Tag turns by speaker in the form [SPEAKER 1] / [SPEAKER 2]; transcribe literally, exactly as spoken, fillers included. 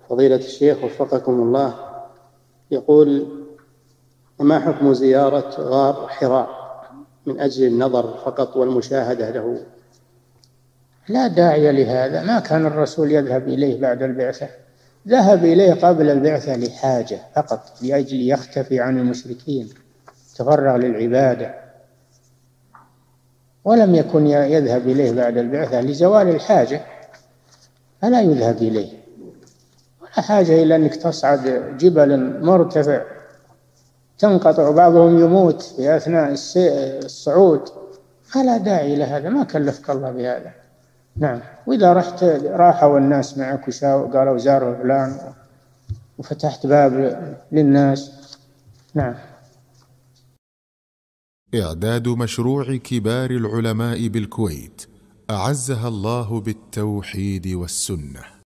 [SPEAKER 1] فضيلة الشيخ وفقكم الله، يقول: ما حكم زيارة غار حراء من أجل النظر فقط والمشاهدة له؟
[SPEAKER 2] لا داعي لهذا، ما كان الرسول يذهب إليه بعد البعثة، ذهب إليه قبل البعثة لحاجة فقط، لأجل يختفي عن المشركين، تفرغ للعبادة، ولم يكن يذهب إليه بعد البعثة لزوال الحاجة، فلا يذهب إليه، ولا حاجة إلى أنك تصعد جبل مرتفع تنقطع بعضهم يموت في أثناء الصعود، فلا داعي لهذا، ما كلفك الله بهذا. نعم. وإذا رحت راحوا الناس معك وقالوا زاروا فلان وفتحت باب للناس. نعم.
[SPEAKER 3] إعداد مشروع كبار العلماء بالكويت أعزها الله بالتوحيد والسنة.